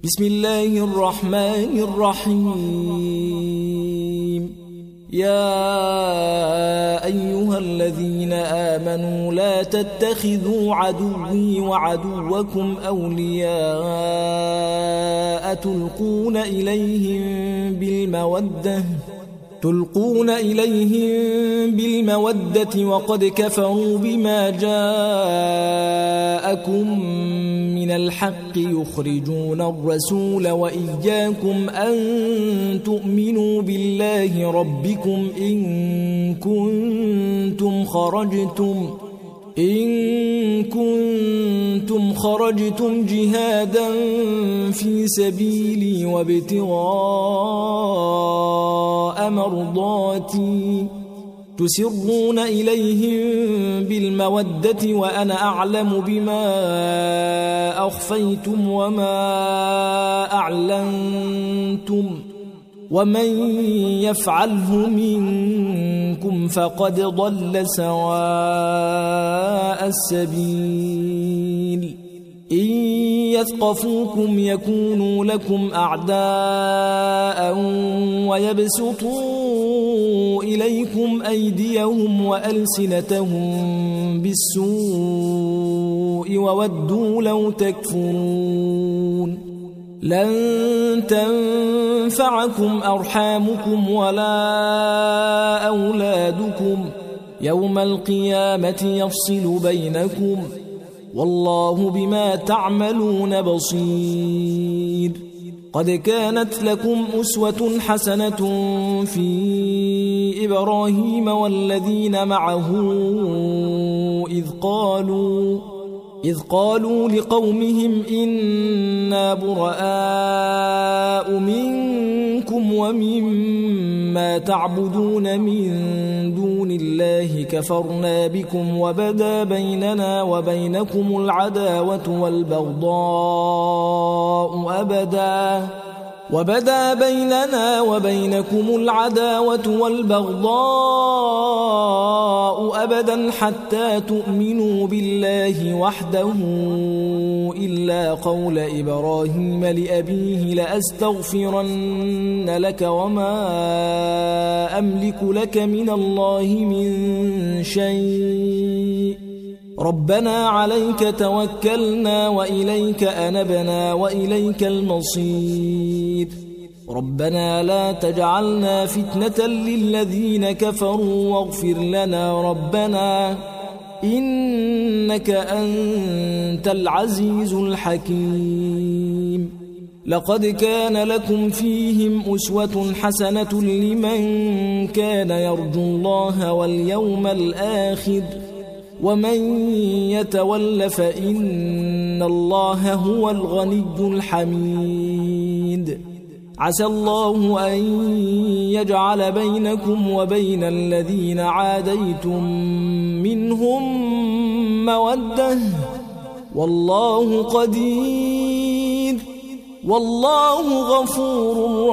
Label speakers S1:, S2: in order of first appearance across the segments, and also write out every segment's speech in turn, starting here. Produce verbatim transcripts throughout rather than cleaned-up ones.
S1: بسم الله الرحمن الرحيم. يا أيها الذين آمنوا لا تتخذوا عدوي وعدوكم أولياء تلقون إليهم بالمودة تلقون إليهم بالمودة وقد كفروا بما جاءكم من الحق يخرجون الرسول وإياكم أن تؤمنوا بالله ربكم إن كنتم خرجتم إن كنتم خرجتم جهادا في سبيلي وابتغاء مرضاتي تسرون إليهم بالمودة وأنا أعلم بما أخفيتم وما أعلنتم ومن يفعله منكم فقد ضل سواء السبيل. إن يثقفوكم يكونوا لكم أعداء ويبسطوا إليكم أيديهم وألسنتهم بالسوء وودوا لو تكفرون. لن تنفعكم أرحامكم ولا أولادكم يوم القيامة يفصل بينكم والله بما تعملون بصير. قد كانت لكم أسوة حسنة في إبراهيم والذين معه إذ قالوا إذ قالوا لقومهم إنا براء منكم ومما تعبدون من دون الله كفرنا بكم وبدا بيننا وبينكم العداوة والبغضاء أبدا وبدا بيننا وبينكم العداوة والبغضاء أبدا حتى تؤمنوا بالله وحده إلا قول إبراهيم لأبيه لأستغفرن لك وما أملك لك من الله من شيء ربنا عليك توكلنا وإليك أنبنا وإليك المصير. ربنا لا تجعلنا فتنة للذين كفروا واغفر لنا ربنا إنك أنت العزيز الحكيم. لقد كان لكم فيهم أسوة حسنة لمن كان يرجو الله واليوم الآخر ومن يتول فإن الله هو الغني الحميد. عسى الله أن يجعل بينكم وبين الذين عاديتم منهم مودة والله قدير والله غفور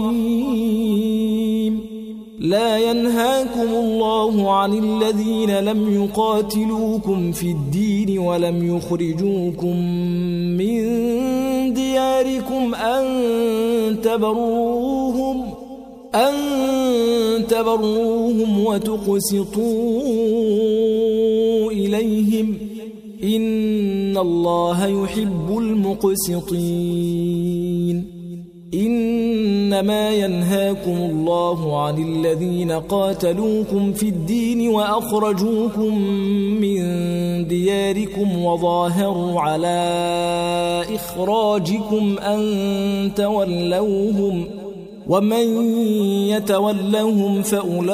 S1: رحيم. لا ينهاكم الله عن الذين لم يقاتلوكم في الدين ولم يخرجوكم من دياركم أن تبروهم أن تبروهم وتقسطوا إليهم إن الله يحب المقسطين. إنما ينهاكم الله عن الذين قاتلوكم في الدين وأخرجوكم من دياركم وظاهروا على إخراجكم أن تولوهم ومن يتولهم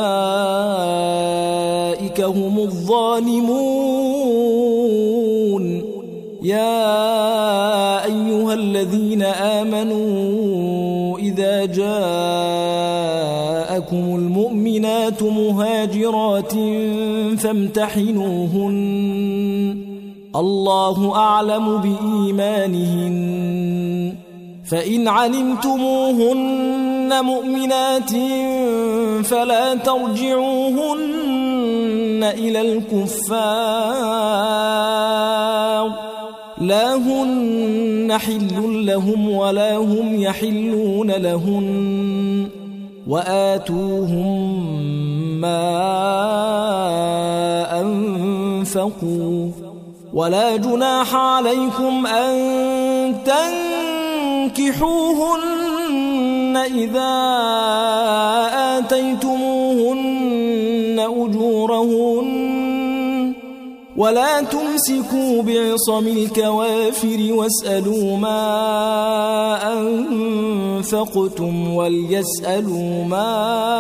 S1: فأولئك هم الظالمون. يا أيها الذين آمنوا إذا جاءكم المؤمنات مهاجرات فامتحنوهن الله أعلم بإيمانهن فإن علمتموهن مؤمنات فلا ترجعوهن إلى الكفار لا هن حل لهم ولا هم يحلون لهن وآتوهم ما أنفقوا ولا جناح عليكم أن تنكحوهن إذا آتيتموهن أجورهن ولا تمسكوا بعصم الكوافر واسألوا ما أنفقتم وليسألوا ما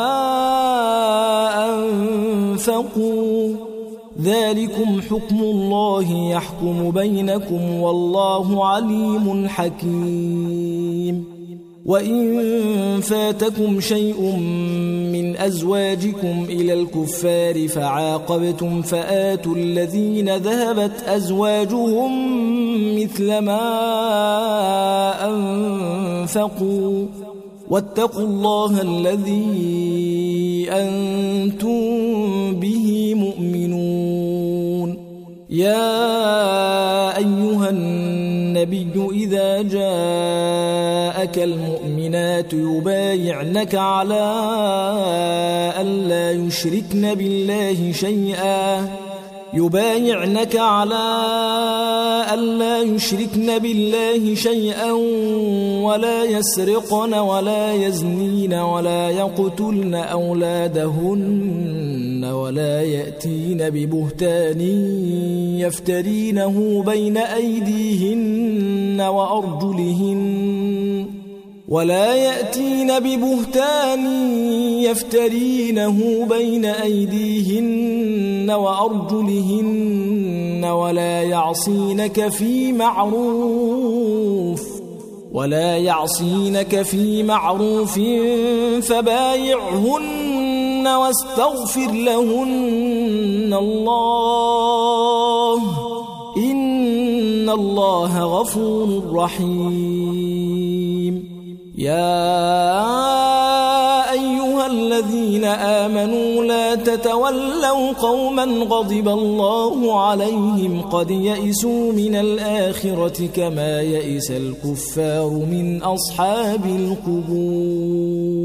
S1: أنفقوا ذلكم حكم الله يحكم بينكم والله عليم حكيم. وإن فاتكم شيء من أزواجكم إلى الكفار فعاقبتم فآتوا الذين ذهبت أزواجهم مثل ما أنفقوا واتقوا الله الذي أنتم به مؤمنون. يا أيها النبي إذا جاءك المؤمنات يبايعنك على أن لا يشركن بالله شيئا يبايعنك على ألا يشركن بالله شيئا ولا يسرقن ولا يزنين ولا يقتلن أولادهن ولا يأتين ببهتان يفترينه بين أيديهن وأرجلهن ولا يأتين ببهتان يفترينه بين أيديهن وأرجلهن ولا يعصينك في معروف ولا يعصينك في معروف فبايعهن واستغفر لهن الله إن الله غفور رحيم. يا أيها الذين آمنوا لا تتولوا قوما غضب الله عليهم قد يئسوا من الآخرة كما يئس الكفار من أصحاب القبور.